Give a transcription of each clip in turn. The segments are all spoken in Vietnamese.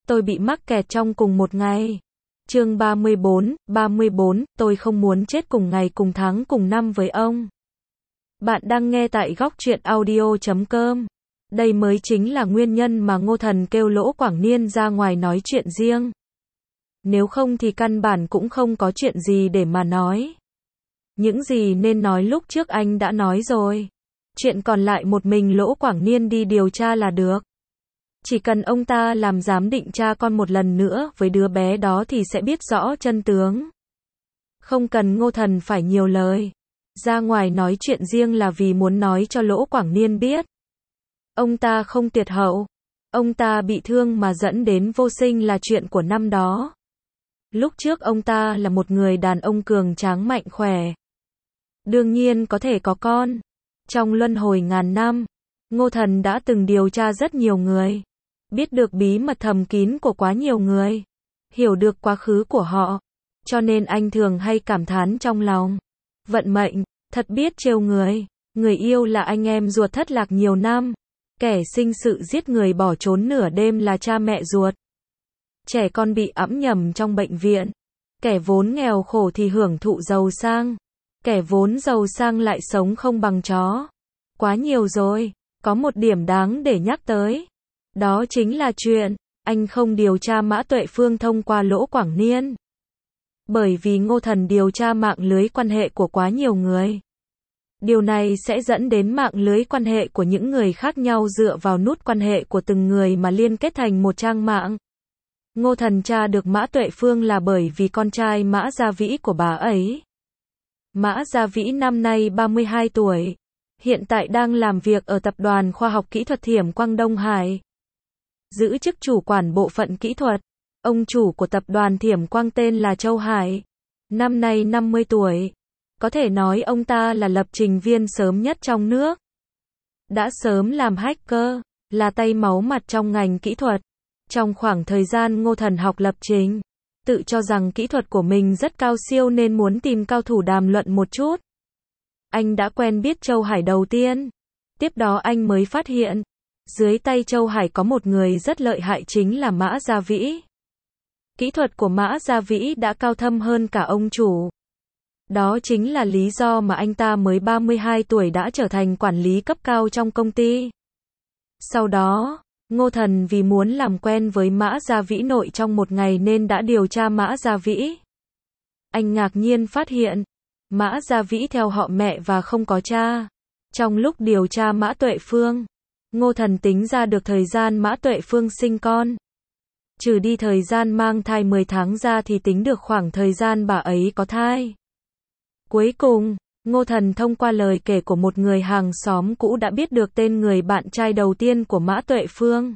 tôi bị mắc kẹt trong cùng một ngày. Chương 34, tôi không muốn chết cùng ngày cùng tháng cùng năm với ông. Bạn đang nghe tại góc truyện audio.com. Đây mới chính là nguyên nhân mà Ngô Thần kêu Lỗ Quảng Niên ra ngoài nói chuyện riêng. Nếu không thì căn bản cũng không có chuyện gì để mà nói. Những gì nên nói lúc trước anh đã nói rồi. Chuyện còn lại một mình Lỗ Quảng Niên đi điều tra là được. Chỉ cần ông ta làm giám định cha con một lần nữa với đứa bé đó thì sẽ biết rõ chân tướng. Không cần Ngô Thần phải nhiều lời. Ra ngoài nói chuyện riêng là vì muốn nói cho Lỗ Quảng Niên biết. Ông ta không tuyệt hậu. Ông ta bị thương mà dẫn đến vô sinh là chuyện của năm đó. Lúc trước ông ta là một người đàn ông cường tráng mạnh khỏe. Đương nhiên có thể có con. Trong luân hồi ngàn năm, Ngô Thần đã từng điều tra rất nhiều người. Biết được bí mật thầm kín của quá nhiều người. Hiểu được quá khứ của họ. Cho nên anh thường hay cảm thán trong lòng. Vận mệnh, thật biết trêu người. Người yêu là anh em ruột thất lạc nhiều năm. Kẻ sinh sự giết người bỏ trốn nửa đêm là cha mẹ ruột. Trẻ con bị ẵm nhầm trong bệnh viện. Kẻ vốn nghèo khổ thì hưởng thụ giàu sang. Kẻ vốn giàu sang lại sống không bằng chó. Quá nhiều rồi. Có một điểm đáng để nhắc tới. Đó chính là chuyện anh không điều tra Mã Tuệ Phương thông qua Lỗ Quảng Niên. Bởi vì Ngô Thần điều tra mạng lưới quan hệ của quá nhiều người. Điều này sẽ dẫn đến mạng lưới quan hệ của những người khác nhau dựa vào nút quan hệ của từng người mà liên kết thành một trang mạng. Ngô Thần tra được Mã Tuệ Phương là bởi vì con trai Mã Gia Vĩ của bà ấy. Mã Gia Vĩ năm nay 32 tuổi. Hiện tại đang làm việc ở Tập đoàn Khoa học Kỹ thuật Thiểm Quang Đông Hải. Giữ chức chủ quản bộ phận kỹ thuật. Ông chủ của tập đoàn Thiểm Quang tên là Châu Hải. Năm nay 50 tuổi. Có thể nói ông ta là lập trình viên sớm nhất trong nước. Đã sớm làm hacker, là tay máu mặt trong ngành kỹ thuật. Trong khoảng thời gian Ngô Thần học lập trình, tự cho rằng kỹ thuật của mình rất cao siêu nên muốn tìm cao thủ đàm luận một chút. Anh đã quen biết Châu Hải đầu tiên. Tiếp đó anh mới phát hiện, dưới tay Châu Hải có một người rất lợi hại chính là Mã Gia Vĩ. Kỹ thuật của Mã Gia Vĩ đã cao thâm hơn cả ông chủ. Đó chính là lý do mà anh ta mới 32 tuổi đã trở thành quản lý cấp cao trong công ty. Sau đó, Ngô Thần vì muốn làm quen với Mã Gia Vĩ nội trong một ngày nên đã điều tra Mã Gia Vĩ. Anh ngạc nhiên phát hiện, Mã Gia Vĩ theo họ mẹ và không có cha. Trong lúc điều tra Mã Tuệ Phương, Ngô Thần tính ra được thời gian Mã Tuệ Phương sinh con. Trừ đi thời gian mang thai 10 tháng ra thì tính được khoảng thời gian bà ấy có thai. Cuối cùng, Ngô Thần thông qua lời kể của một người hàng xóm cũ đã biết được tên người bạn trai đầu tiên của Mã Tuệ Phương.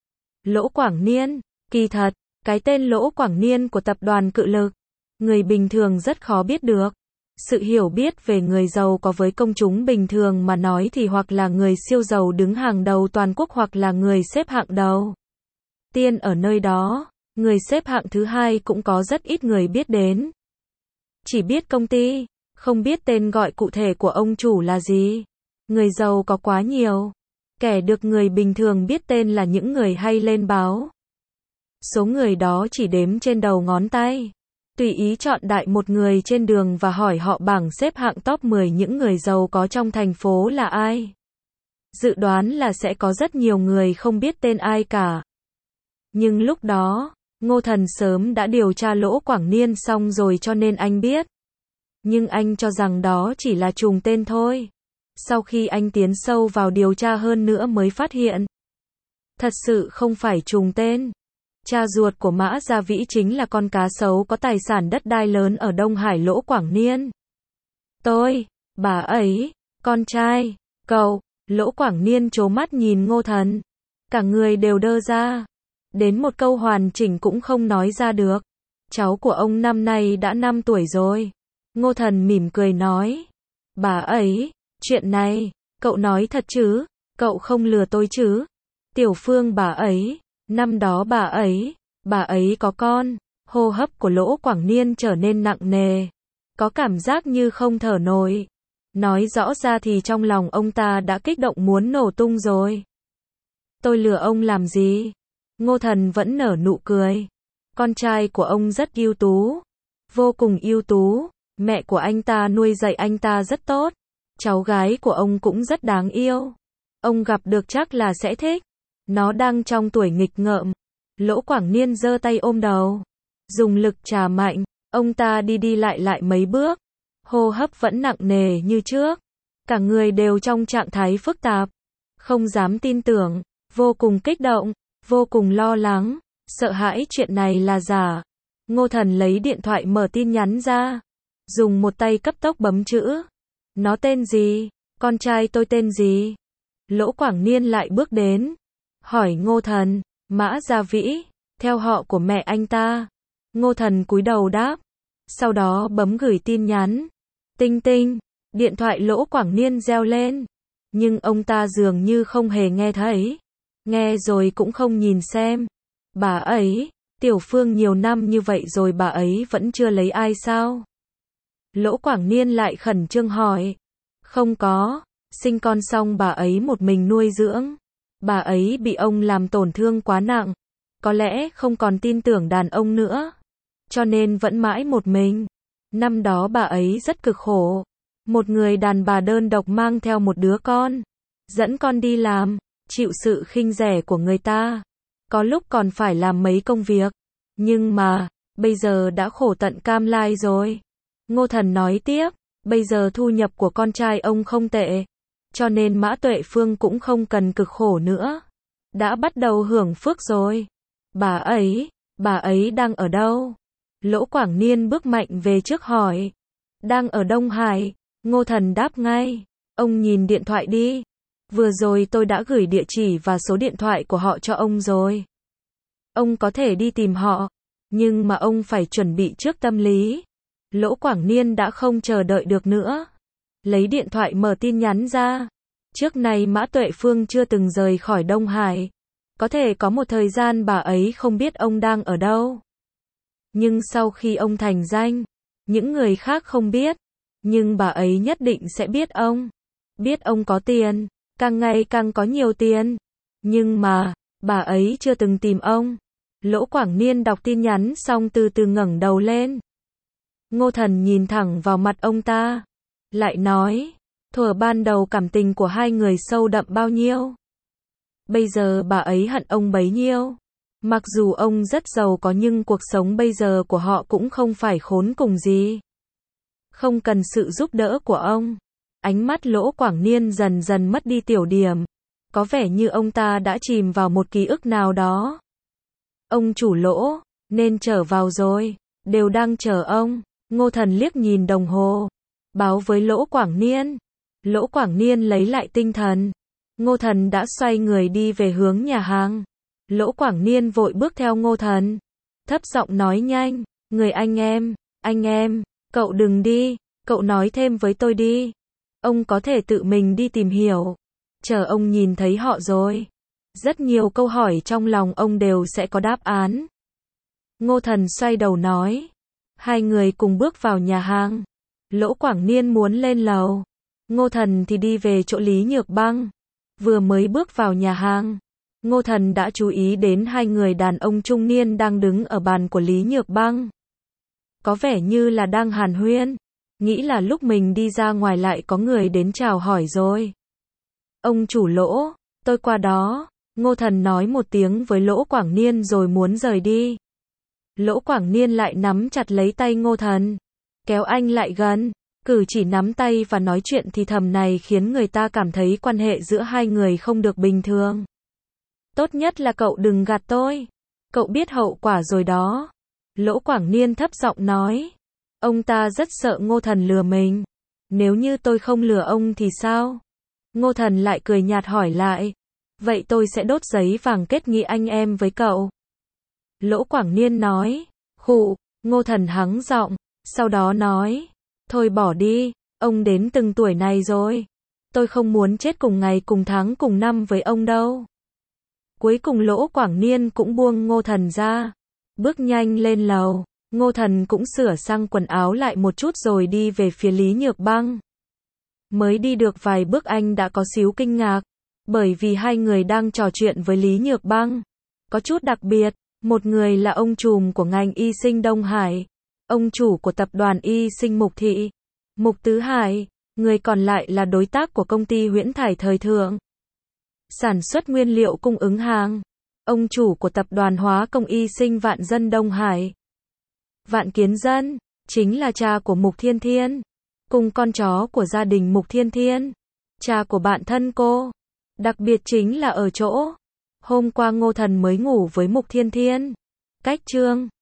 Lỗ Quảng Niên. Kỳ thật, cái tên Lỗ Quảng Niên của tập đoàn Cự Lực, người bình thường rất khó biết được. Sự hiểu biết về người giàu có với công chúng bình thường mà nói thì hoặc là người siêu giàu đứng hàng đầu toàn quốc hoặc là người xếp hạng đầu tiên ở nơi đó. Người xếp hạng thứ hai cũng có rất ít người biết đến. Chỉ biết công ty, không biết tên gọi cụ thể của ông chủ là gì. Người giàu có quá nhiều. Kẻ được người bình thường biết tên là những người hay lên báo. Số người đó chỉ đếm trên đầu ngón tay. Tùy ý chọn đại một người trên đường và hỏi họ bảng xếp hạng top 10 những người giàu có trong thành phố là ai. Dự đoán là sẽ có rất nhiều người không biết tên ai cả. Nhưng lúc đó, Ngô Thần sớm đã điều tra Lỗ Quảng Niên xong rồi cho nên anh biết. Nhưng anh cho rằng đó chỉ là trùng tên thôi. Sau khi anh tiến sâu vào điều tra hơn nữa mới phát hiện. Thật sự không phải trùng tên. Cha ruột của Mã Gia Vĩ chính là con cá sấu có tài sản đất đai lớn ở Đông Hải Lỗ Quảng Niên. Tôi, bà ấy, con trai, cậu, Lỗ Quảng Niên trố mắt nhìn Ngô Thần. Cả người đều đơ ra. Đến một câu hoàn chỉnh cũng không nói ra được. Cháu của ông năm nay đã 5 tuổi rồi. Ngô Thần mỉm cười nói. Bà ấy, chuyện này, cậu nói thật chứ? Cậu không lừa tôi chứ? Tiểu Phương bà ấy, năm đó bà ấy có con. Hô hấp của Lỗ Quảng Niên trở nên nặng nề. Có cảm giác như không thở nổi. Nói rõ ra thì trong lòng ông ta đã kích động muốn nổ tung rồi. Tôi lừa ông làm gì? Ngô Thần vẫn nở nụ cười. Con trai của ông rất ưu tú, vô cùng ưu tú, mẹ của anh ta nuôi dạy anh ta rất tốt, cháu gái của ông cũng rất đáng yêu. Ông gặp được chắc là sẽ thích. Nó đang trong tuổi nghịch ngợm. Lỗ Quảng Niên giơ tay ôm đầu, dùng lực trà mạnh, ông ta đi đi lại lại mấy bước, hô hấp vẫn nặng nề như trước, cả người đều trong trạng thái phức tạp, không dám tin tưởng, vô cùng kích động, vô cùng lo lắng, sợ hãi chuyện này là giả. Ngô Thần lấy điện thoại mở tin nhắn ra, dùng một tay cấp tốc bấm chữ. Nó tên gì? Con trai tôi tên gì? Lỗ Quảng Niên lại bước đến, hỏi Ngô Thần. Mã Gia Vĩ, theo họ của mẹ anh ta. Ngô Thần cúi đầu đáp, sau đó bấm gửi tin nhắn. Tinh tinh, điện thoại Lỗ Quảng Niên reo lên, nhưng ông ta dường như không hề nghe thấy. Nghe rồi cũng không nhìn xem. Bà ấy, Tiểu Phương nhiều năm như vậy rồi bà ấy vẫn chưa lấy ai sao? Lỗ Quảng Niên lại khẩn trương hỏi. Không có, sinh con xong bà ấy một mình nuôi dưỡng. Bà ấy bị ông làm tổn thương quá nặng, có lẽ không còn tin tưởng đàn ông nữa, cho nên vẫn mãi một mình. Năm đó bà ấy rất cực khổ, một người đàn bà đơn độc mang theo một đứa con, dẫn con đi làm, chịu sự khinh rẻ của người ta, có lúc còn phải làm mấy công việc, nhưng mà, bây giờ đã khổ tận cam lai rồi. Ngô Thần nói tiếp, bây giờ thu nhập của con trai ông không tệ, cho nên Mã Tuệ Phương cũng không cần cực khổ nữa, đã bắt đầu hưởng phước rồi. Bà ấy đang ở đâu? Lỗ Quảng Niên bước mạnh về trước hỏi. Đang ở Đông Hải. Ngô Thần đáp ngay. Ông nhìn điện thoại đi. Vừa rồi tôi đã gửi địa chỉ và số điện thoại của họ cho ông rồi. Ông có thể đi tìm họ, nhưng mà ông phải chuẩn bị trước tâm lý. Lỗ Quảng Niên đã không chờ đợi được nữa, lấy điện thoại mở tin nhắn ra. Trước này Mã Tuệ Phương chưa từng rời khỏi Đông Hải, có thể có một thời gian bà ấy không biết ông đang ở đâu. Nhưng sau khi ông thành danh, những người khác không biết, nhưng bà ấy nhất định sẽ biết ông có tiền, càng ngày càng có nhiều tiền. Nhưng mà, bà ấy chưa từng tìm ông. Lỗ Quảng Niên đọc tin nhắn xong từ từ ngẩng đầu lên. Ngô Thần nhìn thẳng vào mặt ông ta, lại nói, thuở ban đầu cảm tình của hai người sâu đậm bao nhiêu. Bây giờ bà ấy hận ông bấy nhiêu. Mặc dù ông rất giàu có nhưng cuộc sống bây giờ của họ cũng không phải khốn cùng gì. Không cần sự giúp đỡ của ông. Ánh mắt Lỗ Quảng Niên dần dần mất đi tiểu điểm. Có vẻ như ông ta đã chìm vào một ký ức nào đó. Ông chủ Lỗ, nên trở vào rồi, đều đang chờ ông. Ngô Thần liếc nhìn đồng hồ, báo với Lỗ Quảng Niên. Lỗ Quảng Niên lấy lại tinh thần. Ngô Thần đã xoay người đi về hướng nhà hàng. Lỗ Quảng Niên vội bước theo Ngô Thần, thấp giọng nói nhanh, người anh em, cậu đừng đi, cậu nói thêm với tôi đi. Ông có thể tự mình đi tìm hiểu. Chờ ông nhìn thấy họ rồi, rất nhiều câu hỏi trong lòng ông đều sẽ có đáp án. Ngô Thần xoay đầu nói. Hai người cùng bước vào nhà hàng. Lỗ Quảng Niên muốn lên lầu, Ngô Thần thì đi về chỗ Lý Nhược Băng. Vừa mới bước vào nhà hàng, Ngô Thần đã chú ý đến hai người đàn ông trung niên đang đứng ở bàn của Lý Nhược Băng. Có vẻ như là đang hàn huyên, nghĩ là lúc mình đi ra ngoài lại có người đến chào hỏi rồi. Ông chủ Lỗ, tôi qua đó. Ngô Thần nói một tiếng với Lỗ Quảng Niên rồi muốn rời đi. Lỗ Quảng Niên lại nắm chặt lấy tay Ngô Thần, kéo anh lại gần, cử chỉ nắm tay và nói chuyện thì thầm này khiến người ta cảm thấy quan hệ giữa hai người không được bình thường. Tốt nhất là cậu đừng gạt tôi. Cậu biết hậu quả rồi đó. Lỗ Quảng Niên thấp giọng nói. Ông ta rất sợ Ngô Thần lừa mình. Nếu như tôi không lừa ông thì sao? Ngô Thần lại cười nhạt hỏi lại. Vậy tôi sẽ đốt giấy vàng kết nghĩa anh em với cậu. Lỗ Quảng Niên nói. Khụ. Ngô Thần hắng giọng, sau đó nói. Thôi bỏ đi, ông đến từng tuổi này rồi. Tôi không muốn chết cùng ngày cùng tháng cùng năm với ông đâu. Cuối cùng Lỗ Quảng Niên cũng buông Ngô Thần ra, bước nhanh lên lầu. Ngô Thần cũng sửa sang quần áo lại một chút rồi đi về phía Lý Nhược Băng. Mới đi được vài bước anh đã có xíu kinh ngạc, bởi vì hai người đang trò chuyện với Lý Nhược Băng. có chút đặc biệt. Một người là ông trùm của ngành y sinh Đông Hải, ông chủ của tập đoàn y sinh Mục Thị, Mục Tứ Hải, người còn lại là đối tác của công ty Huyễn Thải thời thượng, sản xuất nguyên liệu cung ứng hàng, ông chủ của tập đoàn hóa công y sinh Vạn Dân Đông Hải. Vạn Kiến Dân, chính là cha của Mục Thiên Thiên, cùng con chó của gia đình Mục Thiên Thiên, cha của bạn thân cô. Đặc biệt chính là ở chỗ, hôm qua Ngô Thần mới ngủ với Mục Thiên Thiên. Cách chương